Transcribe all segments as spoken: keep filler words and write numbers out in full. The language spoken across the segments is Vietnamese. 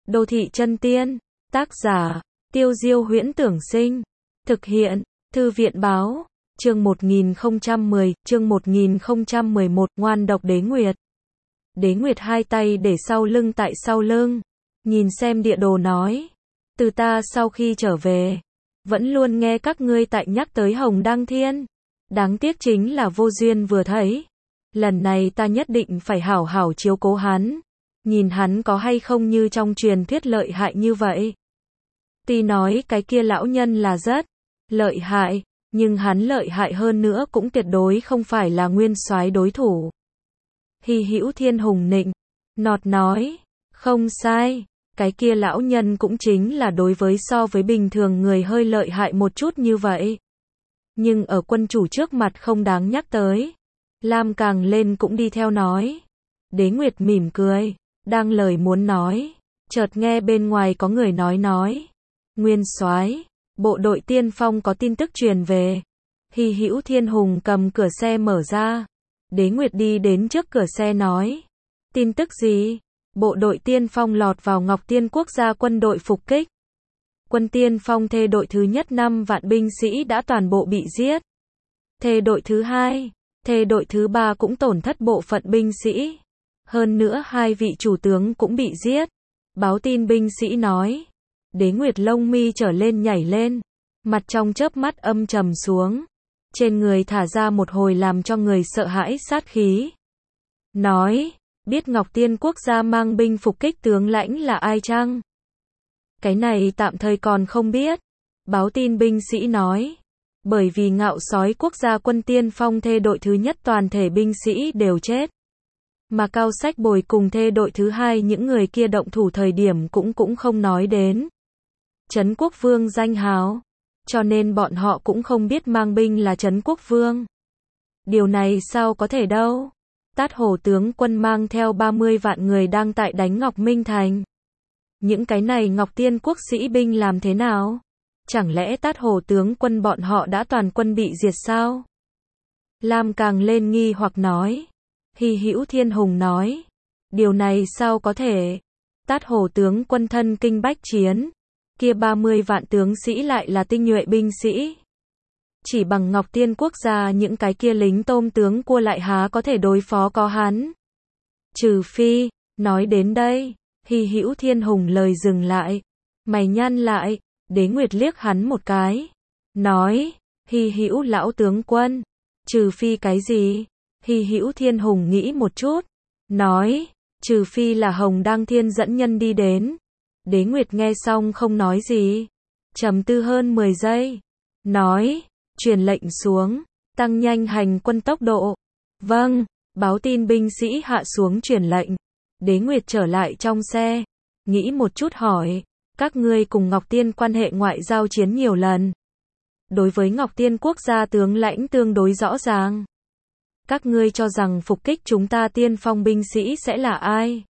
Đô thị chân tiên, tác giả, Tiêu Diêu Huyễn Tưởng Sinh, thực hiện, Thư viện Báo, chương một nghìn không trăm mười, chương một nghìn không trăm mười một, ngoan độc Đế Nguyệt. Đế Nguyệt hai tay để sau lưng tại sau lưng, nhìn xem địa đồ nói, từ ta sau khi trở về, vẫn luôn nghe các ngươi tại nhắc tới Hồng Đăng Thiên, đáng tiếc chính là vô duyên vừa thấy, lần này ta nhất định phải hảo hảo chiếu cố hắn, nhìn hắn có hay không như trong truyền thuyết lợi hại như vậy. Tuy nói cái kia lão nhân là rất lợi hại, nhưng hắn lợi hại hơn nữa cũng tuyệt đối không phải là nguyên soái đối thủ. Hy Hữu Thiên hùng nịnh, nọt nói, không sai, cái kia lão nhân cũng chính là đối với so với bình thường người hơi lợi hại một chút như vậy. Nhưng ở quân chủ trước mặt không đáng nhắc tới. Lam càng lên cũng đi theo nói. Đế Nguyệt mỉm cười, đang lời muốn nói, chợt nghe bên ngoài có người nói nói. Nguyên soái, bộ đội tiên phong có tin tức truyền về. Hy Hữu Thiên hùng cầm cửa xe mở ra. Đế Nguyệt đi đến trước cửa xe nói. Tin tức gì? Bộ đội tiên phong lọt vào Ngọc Tiên quốc gia quân đội phục kích. Quân tiên phong thê đội thứ nhất năm vạn binh sĩ đã toàn bộ bị giết. Thê đội thứ hai, thê đội thứ ba cũng tổn thất bộ phận binh sĩ. Hơn nữa hai vị chủ tướng cũng bị giết. Báo tin binh sĩ nói. Đế Nguyệt lông mi trở lên nhảy lên. Mặt trong chớp mắt âm trầm xuống. Trên người thả ra một hồi làm cho người sợ hãi sát khí. Nói, biết Ngọc Tiên quốc gia mang binh phục kích tướng lãnh là ai chăng? Cái này tạm thời còn không biết. Báo tin binh sĩ nói. Bởi vì Ngạo Sói quốc gia quân tiên phong thê đội thứ nhất toàn thể binh sĩ đều chết. Mà Cao Sách Bồi cùng thê đội thứ hai những người kia động thủ thời điểm cũng cũng không nói đến Trấn Quốc Vương danh hào. Cho nên bọn họ cũng không biết mang binh là Trấn Quốc Vương. Điều này sao có thể đâu. Tát Hổ tướng quân mang theo ba mươi vạn người đang tại đánh Ngọc Minh Thành. Những cái này Ngọc Tiên quốc sĩ binh làm thế nào? Chẳng lẽ Tát Hổ tướng quân bọn họ đã toàn quân bị diệt sao? Lam càng lên nghi hoặc nói. Hy Hữu Thiên hùng nói. Điều này sao có thể? Tát Hổ tướng quân thân kinh bách chiến. Kia ba mươi vạn tướng sĩ lại là tinh nhuệ binh sĩ. Chỉ bằng Ngọc Tiên quốc gia những cái kia lính tôm tướng cua lại há có thể đối phó có hắn. Trừ phi, nói đến đây, Hy Hữu Thiên hùng lời dừng lại. Mày nhăn lại, Đế Nguyệt liếc hắn một cái. Nói, Hy Hữu lão tướng quân. Trừ phi cái gì? Hy Hữu Thiên hùng nghĩ một chút. Nói, trừ phi là Hồng Đăng Thiên dẫn nhân đi đến. Đế Nguyệt nghe xong không nói gì. Trầm tư hơn mười giây. Nói, truyền lệnh xuống, tăng nhanh hành quân tốc độ. Vâng, báo tin binh sĩ hạ xuống truyền lệnh. Đế Nguyệt trở lại trong xe, nghĩ một chút hỏi, các ngươi cùng Ngọc Tiên quan hệ ngoại giao chiến nhiều lần. Đối với Ngọc Tiên quốc gia tướng lãnh tương đối rõ ràng. Các ngươi cho rằng phục kích chúng ta tiên phong binh sĩ sẽ là ai?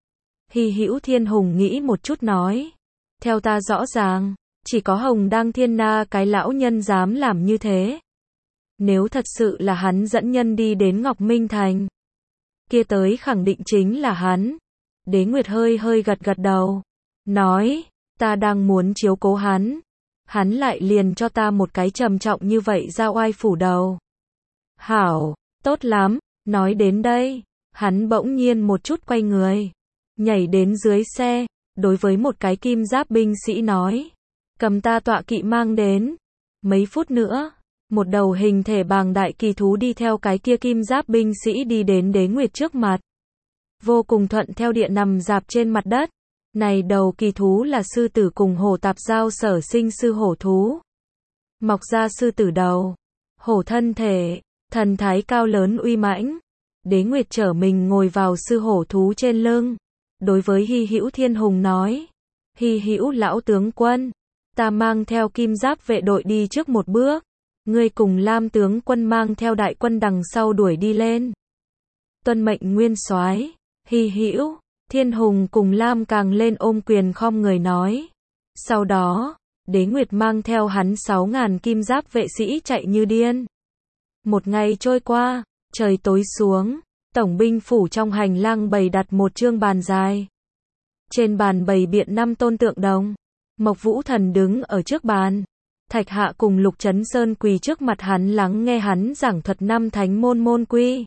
Hy Hữu Thiên hùng nghĩ một chút nói, theo ta rõ ràng, chỉ có Hồng Đăng Thiên Na cái lão nhân dám làm như thế. Nếu thật sự là hắn dẫn nhân đi đến Ngọc Minh Thành, kia tới khẳng định chính là hắn. Đế Nguyệt hơi hơi gật gật đầu, nói, ta đang muốn chiếu cố hắn, hắn lại liền cho ta một cái trầm trọng như vậy ra oai phủ đầu. Hảo, tốt lắm, nói đến đây, hắn bỗng nhiên một chút quay người, nhảy đến dưới xe, đối với một cái kim giáp binh sĩ nói, cầm ta tọa kỵ mang đến. Mấy phút nữa, một đầu hình thể bàng đại kỳ thú đi theo cái kia kim giáp binh sĩ đi đến Đế Nguyệt trước mặt. Vô cùng thuận theo địa nằm dạp trên mặt đất. Này đầu kỳ thú là sư tử cùng hổ tạp giao sở sinh sư hổ thú. Mọc ra sư tử đầu, hổ thân thể, thần thái cao lớn uy mãnh. Đế Nguyệt trở mình ngồi vào sư hổ thú trên lưng. Đối với Hy Hữu Thiên hùng nói, Hy Hữu lão tướng quân, ta mang theo kim giáp vệ đội đi trước một bước, ngươi cùng Lam tướng quân mang theo đại quân đằng sau đuổi đi lên. Tuân mệnh nguyên soái. Hy Hữu Thiên hùng cùng Lam càng lên ôm quyền khom người nói. Sau đó, Đế Nguyệt mang theo hắn sáu ngàn kim giáp vệ sĩ chạy như điên. Một ngày trôi qua, trời tối xuống. Tổng binh phủ trong hành lang bày đặt một chương bàn dài. Trên bàn bày biện năm tôn tượng đồng. Mộc Vũ Thần đứng ở trước bàn. Thạch Hạ cùng Lục Chấn Sơn quỳ trước mặt hắn lắng nghe hắn giảng thuật năm thánh môn môn quy.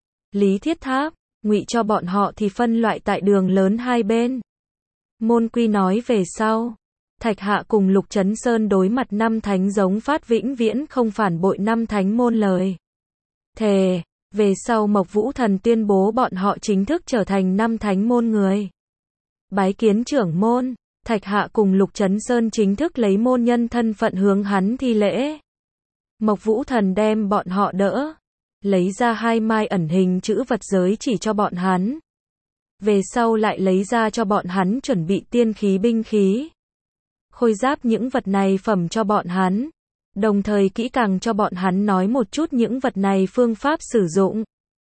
Lý Thiết Tháp, Ngụy cho bọn họ thì phân loại tại đường lớn hai bên. Môn quy nói về sau. Thạch Hạ cùng Lục Chấn Sơn đối mặt năm thánh giống phát vĩnh viễn không phản bội năm thánh môn lời thề. Về sau Mộc Vũ Thần tuyên bố bọn họ chính thức trở thành năm thánh môn người. Bái kiến trưởng môn, Thạch Hạ cùng Lục Chấn Sơn chính thức lấy môn nhân thân phận hướng hắn thi lễ. Mộc Vũ Thần đem bọn họ đỡ, lấy ra hai mai ẩn hình chữ vật giới chỉ cho bọn hắn. Về sau lại lấy ra cho bọn hắn chuẩn bị tiên khí binh khí. Khôi giáp những vật này phẩm cho bọn hắn. Đồng thời kỹ càng cho bọn hắn nói một chút những vật này phương pháp sử dụng.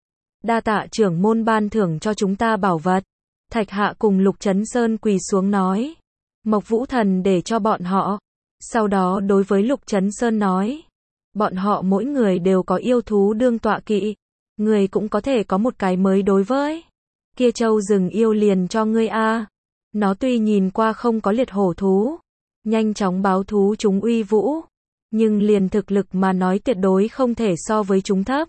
Đa tạ trưởng môn ban thưởng cho chúng ta bảo vật. Thạch Hạ cùng Lục Chấn Sơn quỳ xuống nói. Mộc Vũ Thần để cho bọn họ. Sau đó đối với Lục Chấn Sơn nói. Bọn họ mỗi người đều có yêu thú đương tọa kỵ. Người cũng có thể có một cái mới đối với. Kia châu rừng yêu liền cho ngươi a. Nó tuy nhìn qua không có liệt hổ thú. Nhanh chóng báo thú chúng uy vũ. Nhưng liền thực lực mà nói tuyệt đối không thể so với chúng thấp.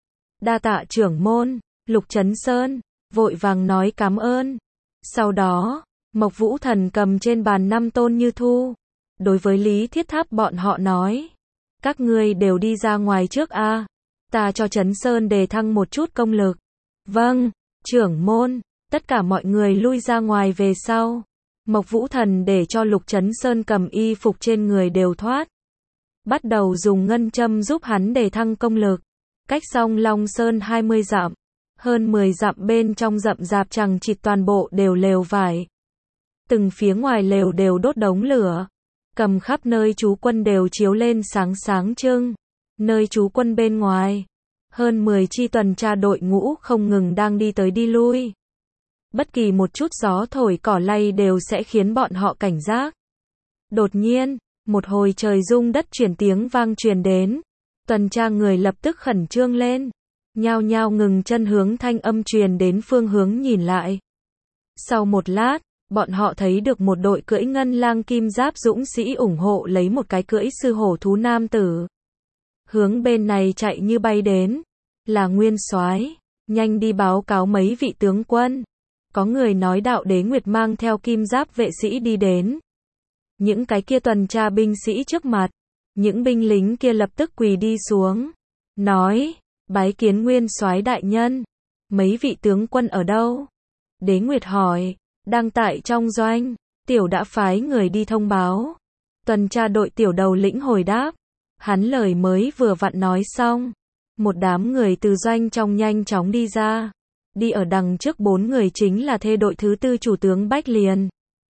Đa tạ trưởng môn, Lục Chấn Sơn, vội vàng nói cảm ơn. Sau đó, Mộc Vũ Thần cầm trên bàn năm tôn như thu. Đối với Lý Thiết Tháp bọn họ nói. Các ngươi đều đi ra ngoài trước a. Ta cho Chấn Sơn đề thăng một chút công lực. Vâng, trưởng môn, tất cả mọi người lui ra ngoài về sau. Mộc Vũ Thần để cho Lục Chấn Sơn cầm y phục trên người đều thoát. Bắt đầu dùng ngân châm giúp hắn đề thăng công lực. Cách Song Long Sơn hai mươi dặm. Hơn mười dặm bên trong rậm rạp chằng chịt toàn bộ đều lều vải. Từng phía ngoài lều đều đốt đống lửa. Cầm khắp nơi trú quân đều chiếu lên sáng sáng trưng. Nơi trú quân bên ngoài. Hơn mười chi tuần tra đội ngũ không ngừng đang đi tới đi lui. Bất kỳ một chút gió thổi cỏ lay đều sẽ khiến bọn họ cảnh giác. Đột nhiên, một hồi trời rung đất chuyển tiếng vang truyền đến. Tuần tra người lập tức khẩn trương lên. Nhao nhao ngừng chân hướng thanh âm truyền đến phương hướng nhìn lại. Sau một lát, bọn họ thấy được một đội cưỡi ngân lang kim giáp dũng sĩ ủng hộ lấy một cái cưỡi sư hổ thú nam tử. Hướng bên này chạy như bay đến. Là Nguyên Soái, nhanh đi báo cáo mấy vị tướng quân. Có người nói Đạo Đế Nguyệt mang theo kim giáp vệ sĩ đi đến. Những cái kia tuần tra binh sĩ trước mặt. Những binh lính kia lập tức quỳ đi xuống. Nói, bái kiến Nguyên Soái đại nhân. Mấy vị tướng quân ở đâu? Đế Nguyệt hỏi, đang tại trong doanh. Tiểu đã phái người đi thông báo. Tuần tra đội tiểu đầu lĩnh hồi đáp. Hắn lời mới vừa vặn nói xong. Một đám người từ doanh trong nhanh chóng đi ra. Đi ở đằng trước bốn người chính là thê đội thứ tư chủ tướng Bách Liền.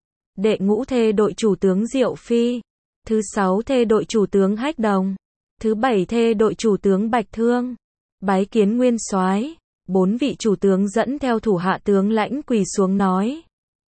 Đệ ngũ thê đội chủ tướng Diệu Phi. Thứ sáu thê đội chủ tướng Hách Đồng. Thứ bảy thê đội chủ tướng Bạch Thương. Bái kiến Nguyên Soái. Bốn vị chủ tướng dẫn theo thủ hạ tướng lãnh quỳ xuống nói.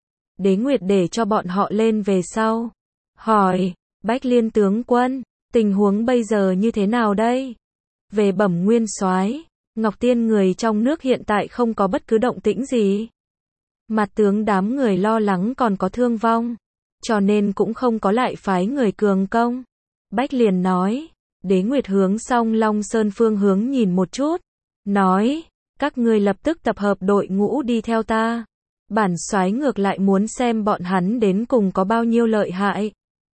Đế Nguyệt để cho bọn họ lên về sau. Hỏi, Bách Liên tướng quân, tình huống bây giờ như thế nào đây? Về bẩm Nguyên Soái, Ngọc Tiên người trong nước hiện tại không có bất cứ động tĩnh gì. Mặt tướng đám người lo lắng còn có thương vong, cho nên cũng không có lại phái người cường công. Bách Liền nói. Đế Nguyệt hướng Song Long Sơn phương hướng nhìn một chút, nói, các ngươi lập tức tập hợp đội ngũ đi theo ta. Bản soái ngược lại muốn xem bọn hắn đến cùng có bao nhiêu lợi hại.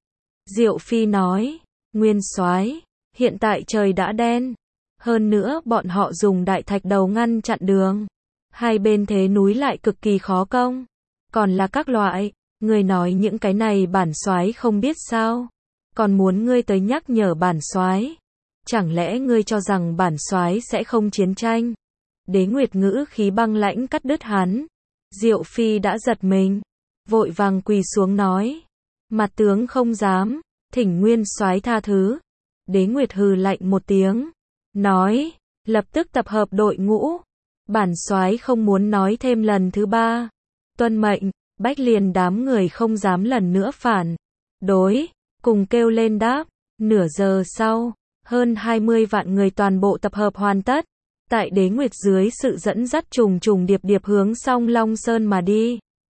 Diệu Phi nói, Nguyên Soái, hiện tại trời đã đen, hơn nữa bọn họ dùng đại thạch đầu ngăn chặn đường, hai bên thế núi lại cực kỳ khó công, còn là các loại, ngươi nói những cái này bản soái không biết sao? Còn muốn ngươi tới nhắc nhở bản soái? Chẳng lẽ ngươi cho rằng bản soái sẽ không chiến tranh? Đế Nguyệt ngữ khí băng lãnh cắt đứt hắn. Diệu Phi đã giật mình, vội vàng quỳ xuống nói, mặt tướng không dám, thỉnh Nguyên Soái tha thứ. Đế Nguyệt hừ lạnh một tiếng, nói, lập tức tập hợp đội ngũ. Bản soái không muốn nói thêm lần thứ ba. Tuân mệnh. Bách Liền đám người không dám lần nữa phản đối, cùng kêu lên đáp. Nửa giờ sau, hơn hai mươi vạn người toàn bộ tập hợp hoàn tất. Tại Đế Nguyệt dưới sự dẫn dắt trùng trùng điệp điệp hướng Song Long Sơn mà đi.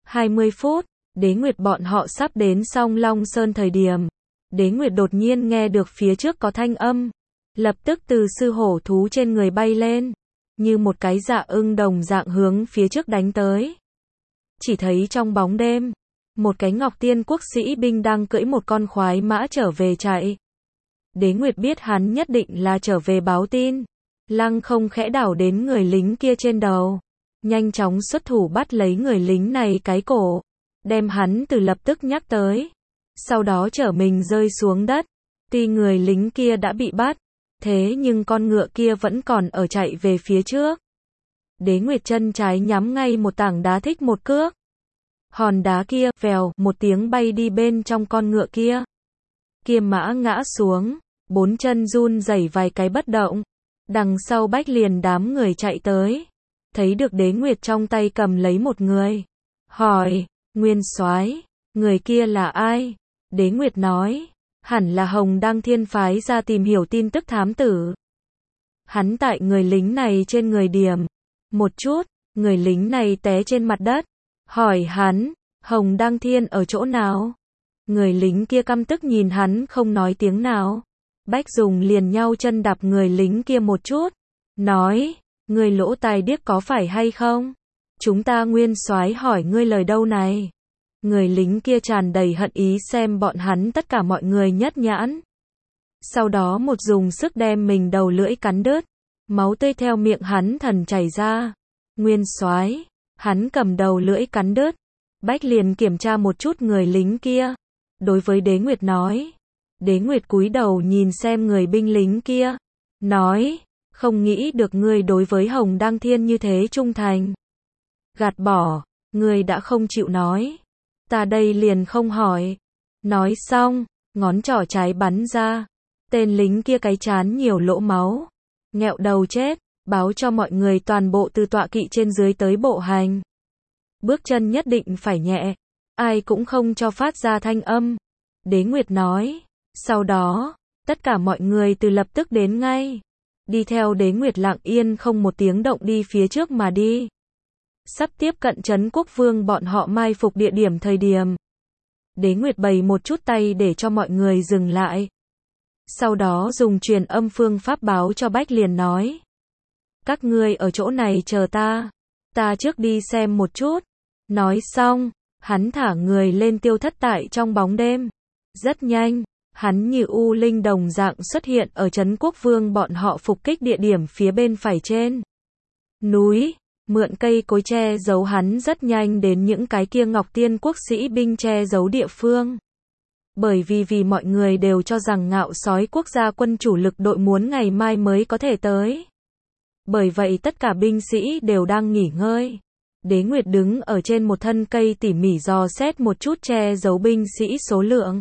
hai mươi phút, Đế Nguyệt bọn họ sắp đến Song Long Sơn thời điểm. Đế Nguyệt đột nhiên nghe được phía trước có thanh âm. Lập tức từ sư hổ thú trên người bay lên. Như một cái dạ ưng đồng dạng hướng phía trước đánh tới. Chỉ thấy trong bóng đêm, một cái Ngọc Tiên quốc sĩ binh đang cưỡi một con khoái mã trở về chạy. Đế Nguyệt biết hắn nhất định là trở về báo tin. Lăng không khẽ đảo đến người lính kia trên đầu. Nhanh chóng xuất thủ bắt lấy người lính này cái cổ. Đem hắn từ lập tức nhắc tới. Sau đó chở mình rơi xuống đất. Tuy người lính kia đã bị bắt. Thế nhưng con ngựa kia vẫn còn ở chạy về phía trước. Đế Nguyệt chân trái nhắm ngay một tảng đá thích một cước. Hòn đá kia, vèo, một tiếng bay đi bên trong con ngựa kia. Kia mã ngã xuống, bốn chân run rẩy vài cái bất động. Đằng sau Bách liền đám người chạy tới. Thấy được Đế Nguyệt trong tay cầm lấy một người. Hỏi, Nguyên Soái, người kia là ai? Đế Nguyệt nói, hẳn là Hồng Đăng Thiên phái ra tìm hiểu tin tức thám tử. Hắn tại người lính này trên người điểm. Một chút, người lính này té trên mặt đất. Hỏi hắn, Hồng Đăng Thiên ở chỗ nào? Người lính kia căm tức nhìn hắn không nói tiếng nào. Bách dùng liền nhau chân đạp người lính kia một chút. Nói, người lỗ tai điếc có phải hay không? Chúng ta Nguyên Soái hỏi ngươi lời đâu này? Người lính kia tràn đầy hận ý xem bọn hắn tất cả mọi người nhất nhãn. Sau đó một dùng sức đem mình đầu lưỡi cắn đứt. Máu tươi theo miệng hắn thần chảy ra. Nguyên Soái, hắn cầm đầu lưỡi cắn đứt. Bách liền kiểm tra một chút người lính kia. Đối với Đế Nguyệt nói. Đế Nguyệt cúi đầu nhìn xem người binh lính kia. Nói, không nghĩ được ngươi đối với Hồng Đăng Thiên như thế trung thành. Gạt bỏ, ngươi đã không chịu nói. Ta đây liền không hỏi. Nói xong, ngón trỏ trái bắn ra. Tên lính kia cái trán nhiều lỗ máu. Nghẹo đầu chết, báo cho mọi người toàn bộ từ tọa kỵ trên dưới tới bộ hành. Bước chân nhất định phải nhẹ, ai cũng không cho phát ra thanh âm. Đế Nguyệt nói, sau đó, tất cả mọi người từ lập tức đến ngay. Đi theo Đế Nguyệt lặng yên không một tiếng động đi phía trước mà đi. Sắp tiếp cận Trấn Quốc Vương bọn họ mai phục địa điểm thời điểm. Đế Nguyệt bày một chút tay để cho mọi người dừng lại. Sau đó dùng truyền âm phương pháp báo cho Bách liền nói. Các ngươi ở chỗ này chờ ta. Ta trước đi xem một chút. Nói xong, hắn thả người lên tiêu thất tại trong bóng đêm. Rất nhanh, hắn như u linh đồng dạng xuất hiện ở Trấn Quốc Vương bọn họ phục kích địa điểm phía bên phải trên núi. Mượn cây cối che giấu hắn rất nhanh đến những cái kia Ngọc Tiên quốc sĩ binh che giấu địa phương. Bởi vì vì mọi người đều cho rằng Ngạo Sói quốc gia quân chủ lực đội muốn ngày mai mới có thể tới. Bởi vậy tất cả binh sĩ đều đang nghỉ ngơi. Đế Nguyệt đứng ở trên một thân cây tỉ mỉ dò xét một chút che giấu binh sĩ số lượng.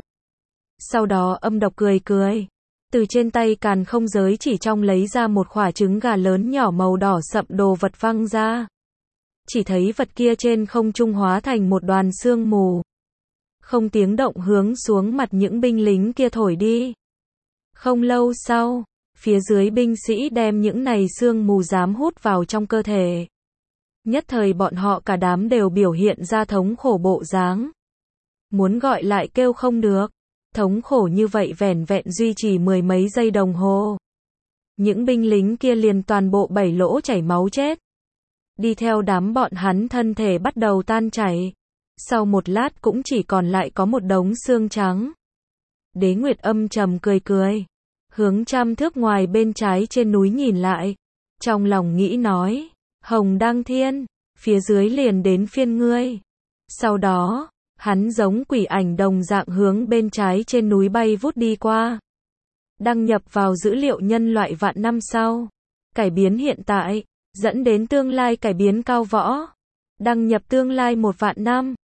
Sau đó âm độc cười cười. Từ trên tay càn không giới chỉ trong lấy ra một quả trứng gà lớn nhỏ màu đỏ sậm đồ vật văng ra. Chỉ thấy vật kia trên không trung hóa thành một đoàn sương mù. Không tiếng động hướng xuống mặt những binh lính kia thổi đi. Không lâu sau, phía dưới binh sĩ đem những này sương mù dám hút vào trong cơ thể. Nhất thời bọn họ cả đám đều biểu hiện ra thống khổ bộ dáng. Muốn gọi lại kêu không được. Thống khổ như vậy vẻn vẹn duy trì mười mấy giây đồng hồ. Những binh lính kia liền toàn bộ bảy lỗ chảy máu chết. Đi theo đám bọn hắn thân thể bắt đầu tan chảy. Sau một lát cũng chỉ còn lại có một đống xương trắng. Đế Nguyệt âm trầm cười cười. Hướng trăm thước ngoài bên trái trên núi nhìn lại. Trong lòng nghĩ nói. Hồng Đăng Thiên, phía dưới liền đến phiên ngươi. Sau đó, hắn giống quỷ ảnh đồng dạng hướng bên trái trên núi bay vút đi qua. Đăng nhập vào dữ liệu nhân loại vạn năm sau. Cải biến hiện tại, dẫn đến tương lai cải biến cao võ. Đăng nhập tương lai một vạn năm.